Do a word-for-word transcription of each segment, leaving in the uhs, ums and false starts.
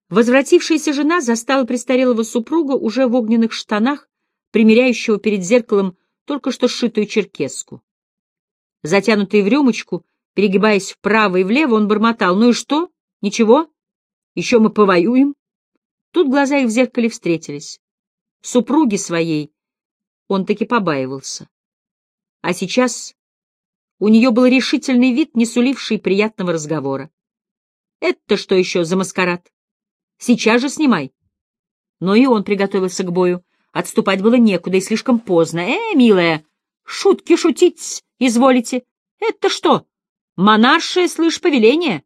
Возвратившаяся жена застала престарелого супруга уже в огненных штанах, примеряющего перед зеркалом только что сшитую черкеску. Затянутый в рюмочку, перегибаясь вправо и влево, он бормотал: «Ну и что? Ничего? Еще мы повоюем?» Тут глаза их в зеркале встретились. Супруги своей он таки побаивался. А сейчас у нее был решительный вид, не суливший приятного разговора. «Это что еще за маскарад? Сейчас же снимай!» Но и он приготовился к бою. Отступать было некуда и слишком поздно. «Э, милая, шутки шутить изволите. Это что, монаршее, слышь, повеление?»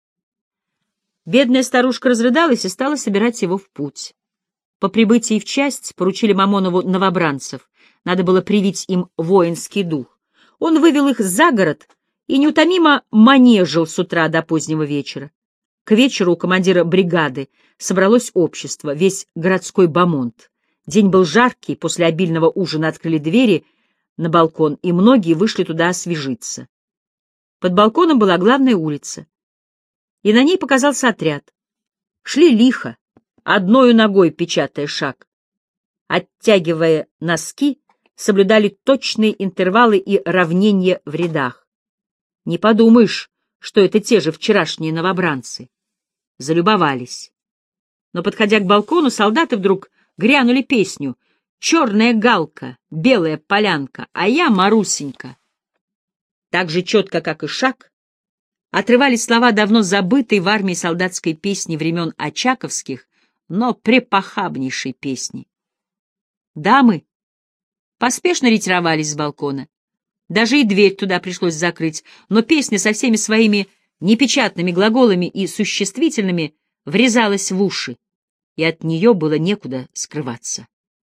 Бедная старушка разрыдалась и стала собирать его в путь. По прибытии в часть поручили Мамонову новобранцев. Надо было привить им воинский дух. Он вывел их за город и неутомимо манежил с утра до позднего вечера. К вечеру у командира бригады собралось общество, весь городской бомонд. День был жаркий, после обильного ужина открыли двери на балкон, и многие вышли туда освежиться. Под балконом была главная улица, и на ней показался отряд. Шли лихо, одною ногой печатая шаг. Оттягивая носки, соблюдали точные интервалы и равнения в рядах. Не подумаешь, что это те же вчерашние новобранцы. Залюбовались. Но, подходя к балкону, солдаты вдруг грянули песню: «Черная галка, белая полянка, а я Марусенька». Так же четко, как и шаг, отрывались слова давно забытой в армии солдатской песни времен очаковских, но препохабнейшей песни. Дамы поспешно ретировались с балкона. Даже и дверь туда пришлось закрыть, но песня со всеми своими непечатными глаголами и существительными врезалась в уши, и от нее было некуда скрываться.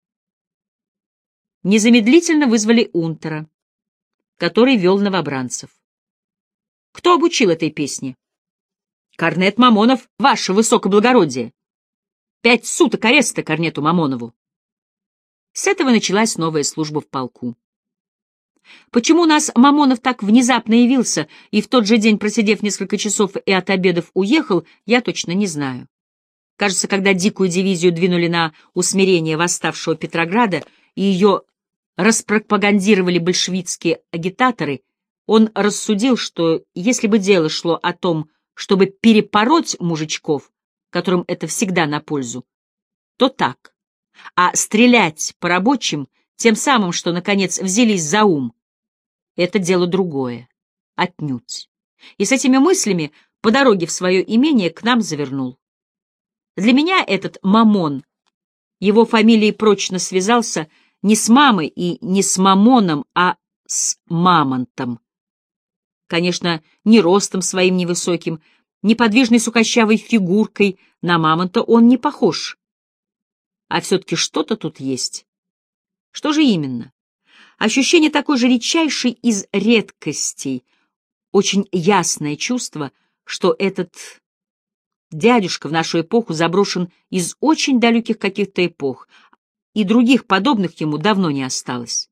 Незамедлительно вызвали унтера, который вел новобранцев. Кто обучил этой песне? Корнет Мамонов, ваше высокоблагородие. Пять суток ареста корнету Мамонову. С этого началась новая служба в полку. Почему у нас Мамонов так внезапно явился и в тот же день, просидев несколько часов и от обедов уехал, я точно не знаю. Кажется, когда дикую дивизию двинули на усмирение восставшего Петрограда и ее распропагандировали большевистские агитаторы, он рассудил, что если бы дело шло о том, чтобы перепороть мужичков, которым это всегда на пользу, то так, а стрелять по рабочим, тем самым, что, наконец, взялись за ум, это дело другое, отнюдь. И с этими мыслями по дороге в свое имение к нам завернул. Для меня этот Мамон, его фамилией прочно связался не с мамой и не с Мамоном, а с Мамонтом. Конечно, ни ростом своим невысоким, ни подвижной сухощавой фигуркой на Мамонта он не похож. А все-таки что-то тут есть. Что же именно? Ощущение такой же редчайшей из редкостей, очень ясное чувство, что этот дядюшка в нашу эпоху заброшен из очень далеких каких-то эпох, и других подобных ему давно не осталось.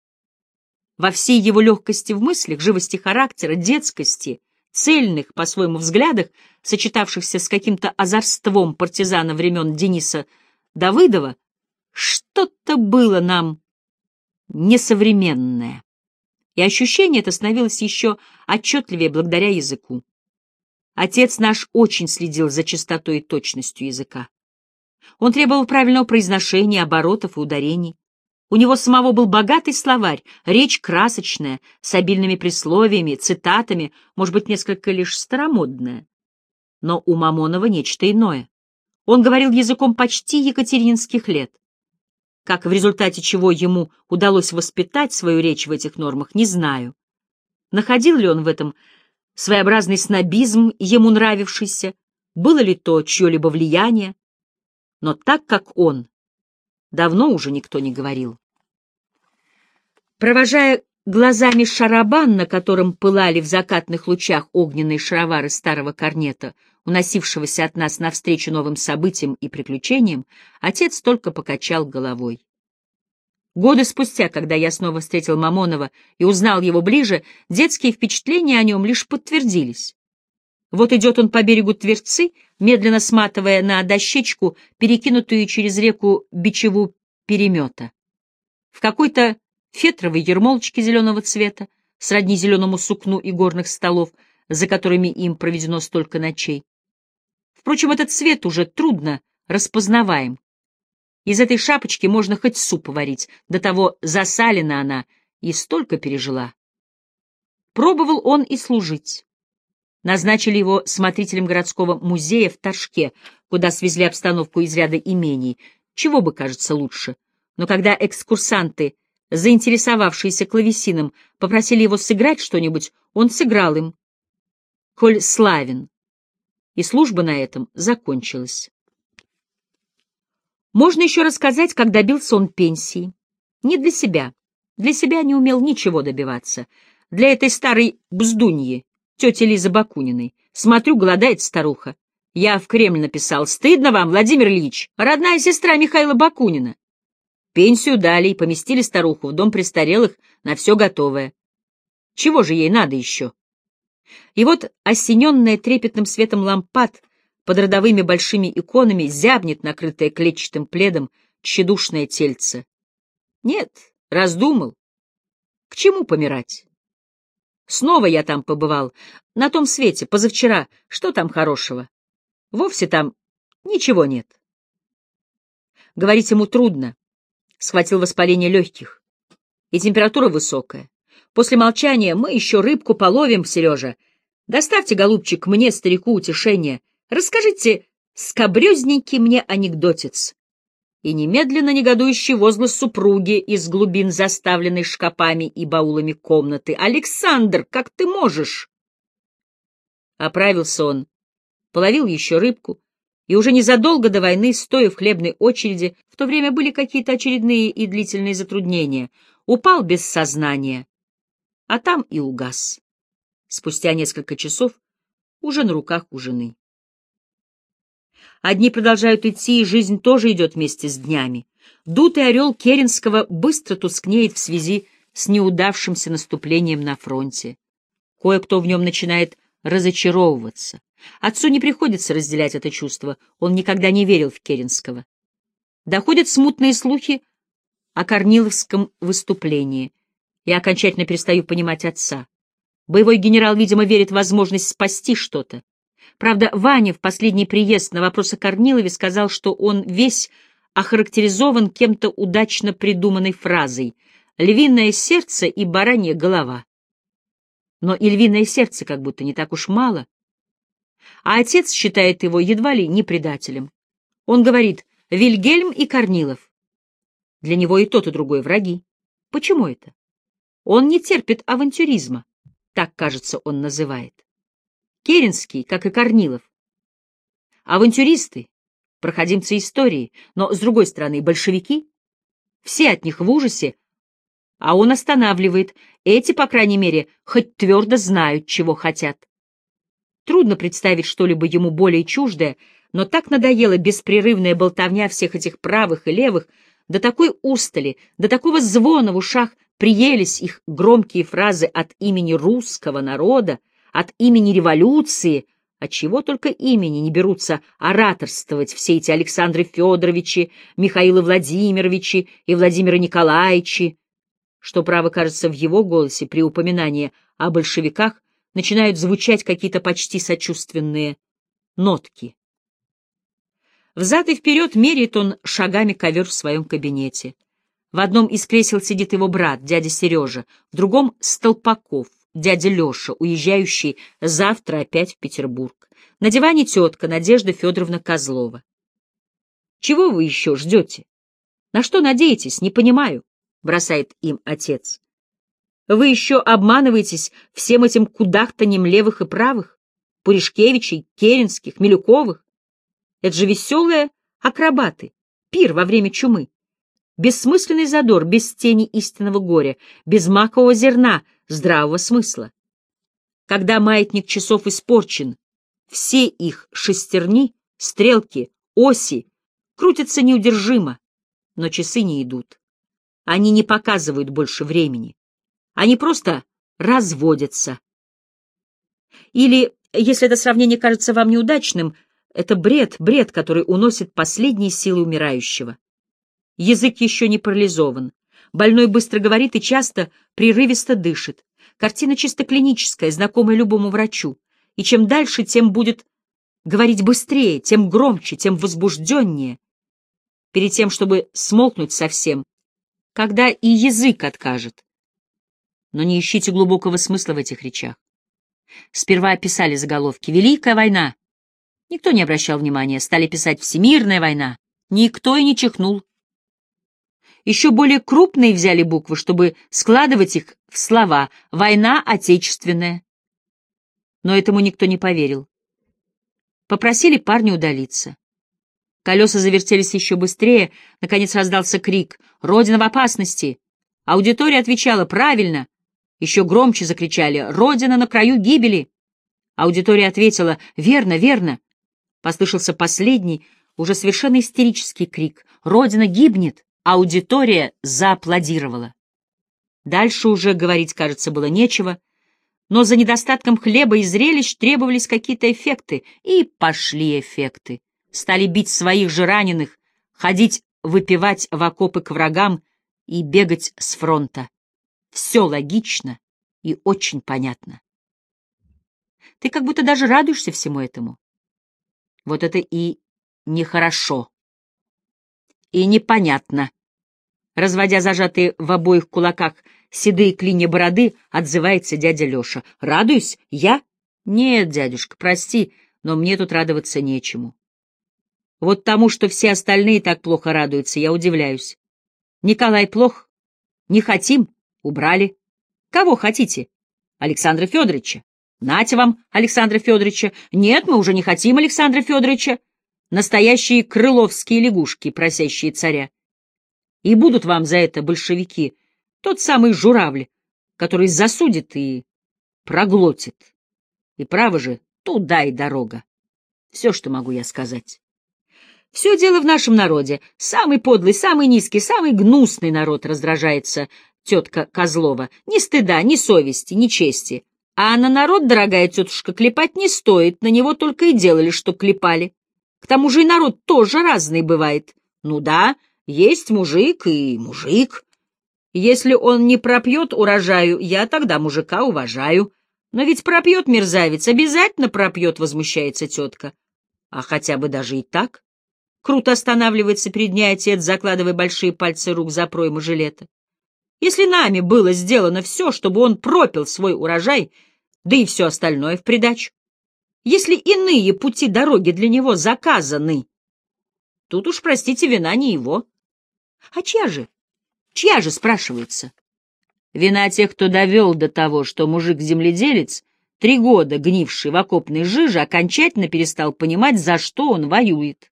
Во всей его легкости в мыслях, живости характера, детскости, цельных, по-своему, взглядах, сочетавшихся с каким-то озорством партизана времен Дениса Давыдова, что-то было нам несовременное. И ощущение это становилось еще отчетливее благодаря языку. Отец наш очень следил за чистотой и точностью языка. Он требовал правильного произношения, оборотов и ударений. У него самого был богатый словарь, речь красочная, с обильными присловиями, цитатами, может быть, несколько лишь старомодная. Но у Мамонова нечто иное. Он говорил языком почти екатерининских лет. Как в результате чего ему удалось воспитать свою речь в этих нормах, не знаю. Находил ли он в этом своеобразный снобизм, ему нравившийся, было ли то чье-либо влияние, но так как он, давно уже никто не говорил. Провожая глазами шарабан, на котором пылали в закатных лучах огненные шаровары старого корнета, уносившегося от нас навстречу новым событиям и приключениям, отец только покачал головой. Годы спустя, когда я снова встретил Мамонова и узнал его ближе, детские впечатления о нем лишь подтвердились. Вот идет он по берегу Тверцы, медленно сматывая на дощечку перекинутую через реку бичеву перемета. В какой-то фетровой ермолочке зеленого цвета, сродни зеленому сукну игорных столов, за которыми им проведено столько ночей. Впрочем, этот цвет уже трудно распознаваем. Из этой шапочки можно хоть суп варить, до того засалена она и столько пережила. Пробовал он и служить. Назначили его смотрителем городского музея в Торжке, куда свезли обстановку из ряда имений. Чего бы, кажется, лучше. Но когда экскурсанты, заинтересовавшиеся клавесином, попросили его сыграть что-нибудь, он сыграл им. Коль славен. И служба на этом закончилась. Можно еще рассказать, как добился он пенсии. Не для себя. Для себя не умел ничего добиваться. Для этой старой бздуньи, тети Лизы Бакуниной. Смотрю, голодает старуха. Я в Кремль написал: «Стыдно вам, Владимир Ильич, родная сестра Михаила Бакунина». Пенсию дали и поместили старуху в дом престарелых на все готовое. Чего же ей надо еще? И вот, осененная трепетным светом лампад, под родовыми большими иконами зябнет, накрытое клетчатым пледом, тщедушное тельце. Нет, раздумал. К чему помирать? Снова я там побывал, на том свете, позавчера. Что там хорошего? Вовсе там ничего нет. Говорить ему трудно. Схватил воспаление легких. И температура высокая. После молчания: мы еще рыбку половим, Сережа. Доставьте, голубчик, мне, старику, утешение. Расскажите скабрёзненький мне анекдотец. И немедленно негодующий возглас супруги из глубин, заставленной шкапами и баулами комнаты: «Александр, как ты можешь?» Оправился он, половил еще рыбку, и уже незадолго до войны, стоя в хлебной очереди, в то время были какие-то очередные и длительные затруднения, упал без сознания, а там и угас. Спустя несколько часов уже на руках у жены. Одни продолжают идти, и жизнь тоже идет вместе с днями. Дутый орел Керенского быстро тускнеет в связи с неудавшимся наступлением на фронте. Кое-кто в нем начинает разочаровываться. Отцу не приходится разделять это чувство, он никогда не верил в Керенского. Доходят смутные слухи о Корниловском выступлении. Я окончательно перестаю понимать отца. Боевой генерал, видимо, верит в возможность спасти что-то. Правда, Ваня в последний приезд на вопрос о Корнилове сказал, что он весь охарактеризован кем-то удачно придуманной фразой «львиное сердце и баранья голова». Но и львиное сердце как будто не так уж мало. А отец считает его едва ли не предателем. Он говорит: Вильгельм и Корнилов. Для него и тот, и другой враги. Почему это? Он не терпит авантюризма, так, кажется, он называет. Керенский, как и Корнилов. Авантюристы, проходимцы истории, но, с другой стороны, большевики. Все от них в ужасе, а он останавливает. Эти, по крайней мере, хоть твердо знают, чего хотят. Трудно представить что-либо ему более чуждое, но так надоела беспрерывная болтовня всех этих правых и левых, до такой устали, до такого звона в ушах приелись их громкие фразы от имени русского народа, от имени революции, отчего только имени не берутся ораторствовать все эти Александры Федоровичи, Михаилы Владимировичи и Владимира Николаевичи, что, право, кажется, в его голосе при упоминании о большевиках начинают звучать какие-то почти сочувственные нотки. Взад и вперед меряет он шагами ковер в своем кабинете. В одном из кресел сидит его брат, дядя Сережа, в другом — Столпаков, дядя Леша, уезжающий завтра опять в Петербург. На диване тетка Надежда Федоровна Козлова. «Чего вы еще ждете? На что надеетесь? Не понимаю», — бросает им отец. «Вы еще обманываетесь всем этим кудахтаньем левых и правых, Пуришкевичей, Керенских, Милюковых. Это же веселые акробаты, пир во время чумы. Бессмысленный задор, без тени истинного горя, без макового зерна здравого смысла. Когда маятник часов испорчен, все их шестерни, стрелки, оси крутятся неудержимо, но часы не идут. Они не показывают больше времени. Они просто разводятся. Или Если это сравнение кажется вам неудачным, это бред, бред, который уносит последние силы умирающего. Язык еще не парализован. Больной быстро говорит и часто прерывисто дышит. Картина чисто клиническая, знакомая любому врачу. И чем дальше, тем будет говорить быстрее, тем громче, тем возбужденнее. Перед тем, чтобы смолкнуть совсем, когда и язык откажет. Но не ищите глубокого смысла в этих речах. Сперва описали заголовки «Великая война». Никто не обращал внимания. Стали писать «Всемирная война». Никто и не чихнул. Еще более крупные взяли буквы, чтобы складывать их в слова «Война Отечественная». Но этому никто не поверил. Попросили парня удалиться. Колеса завертелись еще быстрее, наконец раздался крик «Родина в опасности!». Аудитория отвечала «Правильно!». Еще громче закричали «Родина на краю гибели!». Аудитория ответила «Верно, верно!». Послышался последний, уже совершенно истерический крик «Родина гибнет!». Аудитория зааплодировала. Дальше уже говорить, кажется, было нечего, но за недостатком хлеба и зрелищ требовались какие-то эффекты, и пошли эффекты. Стали бить своих же раненых, ходить выпивать в окопы к врагам и бегать с фронта. Все логично и очень понятно. Ты как будто даже радуешься всему этому. Вот это и нехорошо, и непонятно. Разводя зажатые в обоих кулаках седые клинья бороды, отзывается дядя Леша. «Радуюсь? Я? Нет, дядюшка, прости, но мне тут радоваться нечему. Вот тому, что все остальные так плохо радуются, я удивляюсь. Николай плох? Не хотим? Убрали. Кого хотите? Александра Федоровича. Нате вам Александра Федоровича. Нет, мы уже не хотим Александра Федоровича. Настоящие крыловские лягушки, просящие царя. И будут вам за это большевики, тот самый журавль, который засудит и проглотит. И право же, туда и дорога. Все, что могу я сказать. Все дело в нашем народе. Самый подлый, самый низкий, самый гнусный народ, раздражается тетка Козлова. Ни стыда, ни совести, ни чести. А на народ, дорогая тетушка, клепать не стоит, на него только и делали, что клепали. К тому же и народ тоже разный бывает. Ну да, есть мужик и мужик. Если он не пропьет урожаю, я тогда мужика уважаю. Но ведь пропьет мерзавец, обязательно пропьет, возмущается тетка. А хотя бы даже и так. Круто останавливается перед ней отец, закладывая большие пальцы рук за пройму жилета. Если нами было сделано все, чтобы он пропил свой урожай, да и все остальное в придачу. Если иные пути дороги для него заказаны, тут уж, простите, вина не его. А чья же? Чья же, спрашивается? Вина тех, кто довел до того, что мужик-земледелец, три года гнивший в окопной жиже, окончательно перестал понимать, за что он воюет.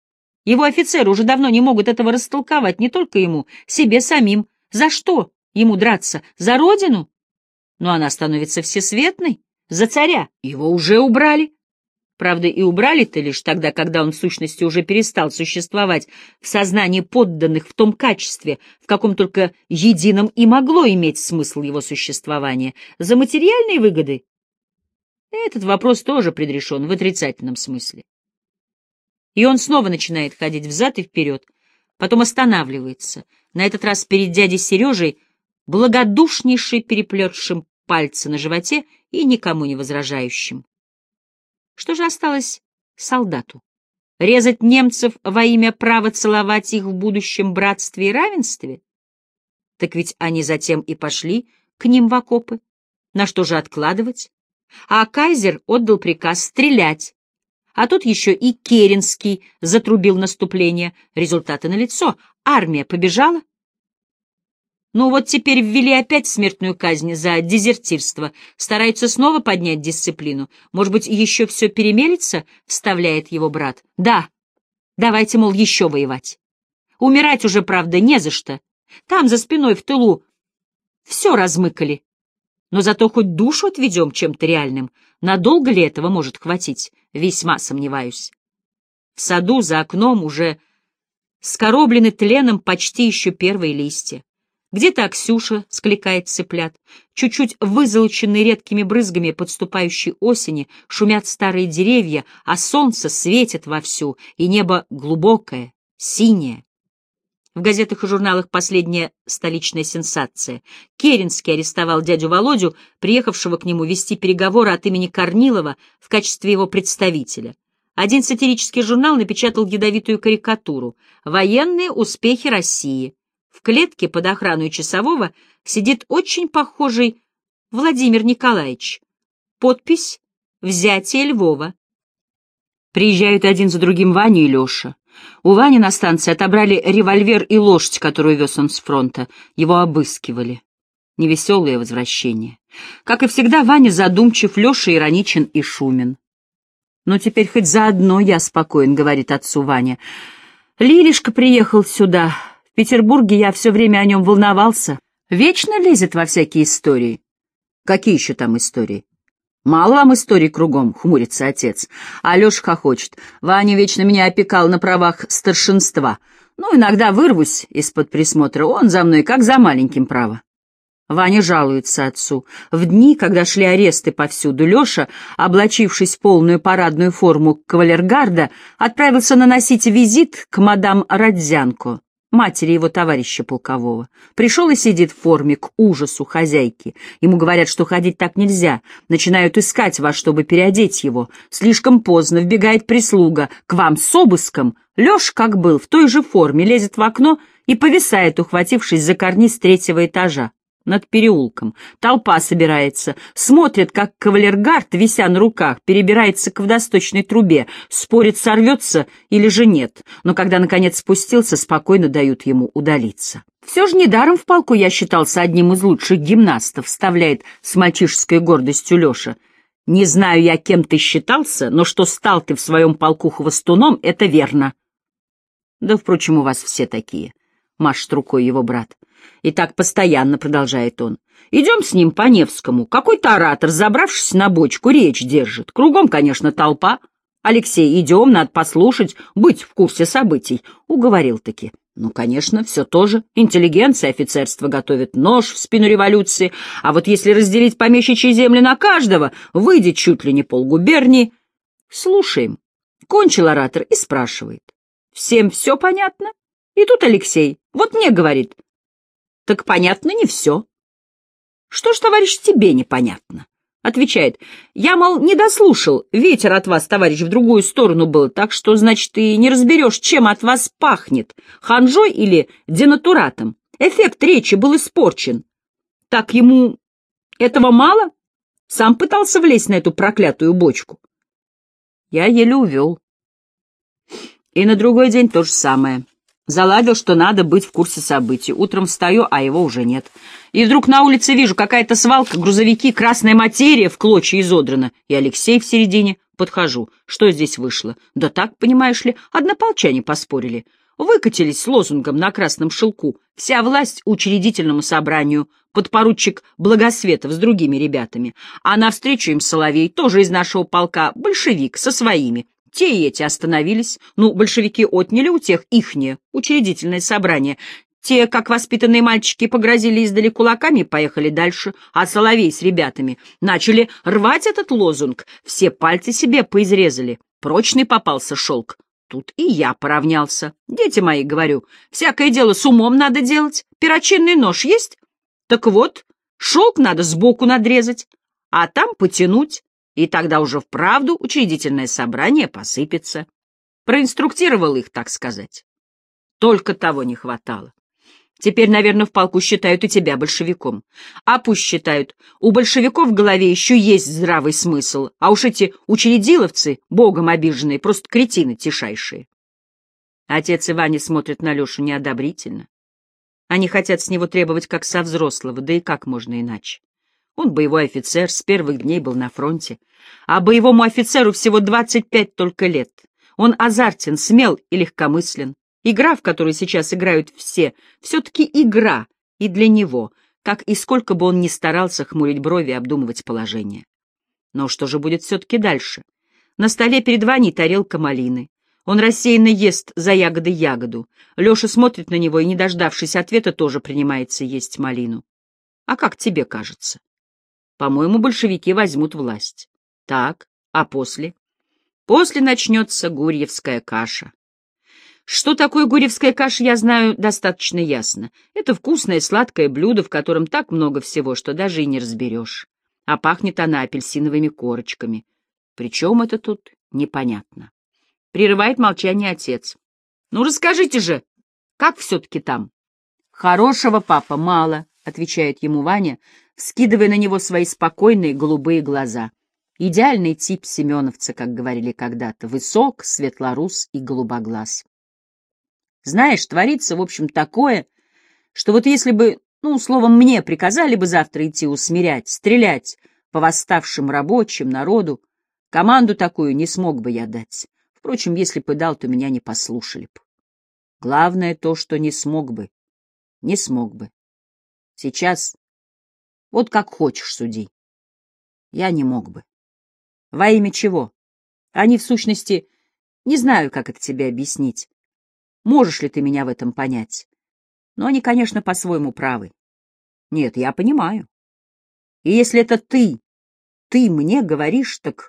Его офицеры уже давно не могут этого растолковать, не только ему, себе самим. За что ему драться? За родину? Но она становится всесветной. За царя. Его уже убрали. Правда, и убрали-то лишь тогда, когда он в сущности уже перестал существовать в сознании подданных в том качестве, в каком только едином и могло иметь смысл его существования. За материальные выгоды? Этот вопрос тоже предрешен в отрицательном смысле. И он снова начинает ходить взад и вперед, потом останавливается, на этот раз перед дядей Сережей, благодушнейший переплетшим пальцы на животе и никому не возражающим. Что же осталось солдату? Резать немцев во имя права целовать их в будущем братстве и равенстве? Так ведь они затем и пошли к ним в окопы. На что же откладывать? А кайзер отдал приказ стрелять. А тут еще и Керенский затрубил наступление. Результаты налицо. Армия побежала. Ну вот теперь ввели опять смертную казнь за дезертирство. Стараются снова поднять дисциплину. Может быть, еще все перемелется, вставляет его брат. Да, давайте, мол, еще воевать. Умирать уже, правда, не за что. Там, за спиной, в тылу, все размыкали. Но зато хоть душу отведем чем-то реальным. Надолго ли этого может хватить? Весьма сомневаюсь. В саду за окном уже скороблены тленом почти еще первые листья. Где-то Аксюша скликает цыплят. Чуть-чуть вызолоченные редкими брызгами подступающей осени шумят старые деревья, а солнце светит вовсю, и небо глубокое, синее. В газетах и журналах последняя столичная сенсация. Керенский арестовал дядю Володю, приехавшего к нему вести переговоры от имени Корнилова в качестве его представителя. Один сатирический журнал напечатал ядовитую карикатуру «Военные успехи России». В клетке под охраной часового сидит очень похожий Владимир Николаевич. Подпись «Взятие Львова». Приезжают один за другим Ваня и Леша. У Вани на станции отобрали револьвер и лошадь, которую вез он с фронта. Его обыскивали. Невеселое возвращение. Как и всегда, Ваня задумчив, Леша ироничен и шумен. «Ну, теперь хоть заодно я спокоен», — говорит отцу Ваня. «Лилишка приехал сюда. В Петербурге я все время о нем волновался. Вечно лезет во всякие истории». «Какие еще там истории?» «Мало вам историй кругом», — хмурится отец. А Леша хохочет. «Ваня вечно меня опекал на правах старшинства. Ну, иногда вырвусь из-под присмотра, он за мной как за маленьким право». Ваня жалуется отцу. В дни, когда шли аресты повсюду, Леша, облачившись в полную парадную форму кавалергарда, отправился наносить визит к мадам Родзянко, матери его товарища полкового. Пришел и сидит в форме, к ужасу хозяйки. Ему говорят, что ходить так нельзя. Начинают искать вас, чтобы переодеть его. Слишком поздно, вбегает прислуга. К вам с обыском. Леша, как был, в той же форме, лезет в окно и повисает, ухватившись за карниз третьего этажа. Над переулком. Толпа собирается. Смотрит, как кавалергард, вися на руках, перебирается к водосточной трубе. Спорит, сорвется или же нет. Но когда, наконец, спустился, спокойно дают ему удалиться. «Все же недаром в полку я считался одним из лучших гимнастов», вставляет с мальчишеской гордостью Леша. «Не знаю я, кем ты считался, но что стал ты в своем полку хвостуном, это верно». «Да, впрочем, у вас все такие», — машет рукой его брат. «И так постоянно», — продолжает он. «Идем с ним по Невскому. Какой-то оратор, забравшись на бочку, речь держит. Кругом, конечно, толпа. Алексей, идем, надо послушать, быть в курсе событий». Уговорил-таки. Ну, конечно, все то же. Интеллигенция, офицерство готовит нож в спину революции. А вот если разделить помещичьи земли на каждого, выйдет чуть ли не полгубернии. Слушаем. Кончил оратор и спрашивает. «Всем все понятно?» И тут Алексей. Вот мне говорит. «Так понятно не все». «Что ж, товарищ, тебе непонятно?» Отвечает. «Я, мол, не дослушал. Ветер от вас, товарищ, в другую сторону был, так что, значит, ты не разберешь, чем от вас пахнет, ханжой или денатуратом. Эффект речи был испорчен. Так ему этого мало? Сам пытался влезть на эту проклятую бочку». Я еле увел. И на другой день то же самое. Заладил, что надо быть в курсе событий. Утром встаю, а его уже нет. И вдруг на улице вижу, какая-то свалка, грузовики, красная материя в клочья изодрана. И Алексей в середине. Подхожу. Что здесь вышло? Да так, понимаешь ли, однополчане поспорили. Выкатились с лозунгом на красном шелку. Вся власть учредительному собранию. Подпоручик Благосветов с другими ребятами. А навстречу им Соловей, тоже из нашего полка, большевик, со своими. Те и эти остановились. Ну, большевики отняли у тех ихнее учредительное собрание. Те, как воспитанные мальчики, погрозили издали кулаками и поехали дальше, а Соловей с ребятами начали рвать этот лозунг. Все пальцы себе поизрезали. Прочный попался шелк. Тут и я поравнялся. «Дети мои, — говорю, — всякое дело с умом надо делать. Перочинный нож есть? Так вот, шелк надо сбоку надрезать, а там потянуть. И тогда уже вправду учредительное собрание посыпется». Проинструктировал их, так сказать. Только того не хватало. Теперь, наверное, в полку считают и тебя большевиком. А пусть считают. У большевиков в голове еще есть здравый смысл, а уж эти учредиловцы, богом обиженные, просто кретины тишайшие. Отец и Ваня смотрят на Лешу неодобрительно. Они хотят с него требовать как со взрослого, да и как можно иначе. Он боевой офицер, с первых дней был на фронте. А боевому офицеру всего двадцать пять только лет. Он азартен, смел и легкомыслен. Игра, в которой сейчас играют все, все-таки игра и для него, как и сколько бы он ни старался хмурить брови и обдумывать положение. Но что же будет все-таки дальше? На столе перед Ваней тарелка малины. Он рассеянно ест за ягодой ягоду. Леша смотрит на него и, не дождавшись ответа, тоже принимается есть малину. А как тебе кажется? По-моему, большевики возьмут власть. Так, а после? После начнется гурьевская каша. Что такое гурьевская каша, я знаю достаточно ясно. Это вкусное сладкое блюдо, в котором так много всего, что даже и не разберешь. А пахнет она апельсиновыми корочками. Причем это тут непонятно. Прерывает молчание отец. «Ну, расскажите же, как все-таки там?» «Хорошего, папа, мало», — отвечает ему Ваня, вскидывая на него свои спокойные голубые глаза. Идеальный тип семеновца, как говорили когда-то, высок, светлорус и голубоглаз. Знаешь, творится, в общем, такое, что вот если бы, ну, словом, мне приказали бы завтра идти усмирять, стрелять по восставшим рабочим, народу, команду такую не смог бы я дать. Впрочем, если бы дал, то меня не послушали бы. Главное то, что не смог бы, не смог бы. Сейчас вот как хочешь суди. Я не мог бы. Во имя чего? Они, в сущности, не знаю, как это тебе объяснить. Можешь ли ты меня в этом понять? Но они, конечно, по-своему правы. Нет, я понимаю. И если это ты, ты мне говоришь, так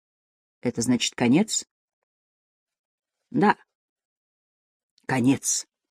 это значит конец? Да, конец.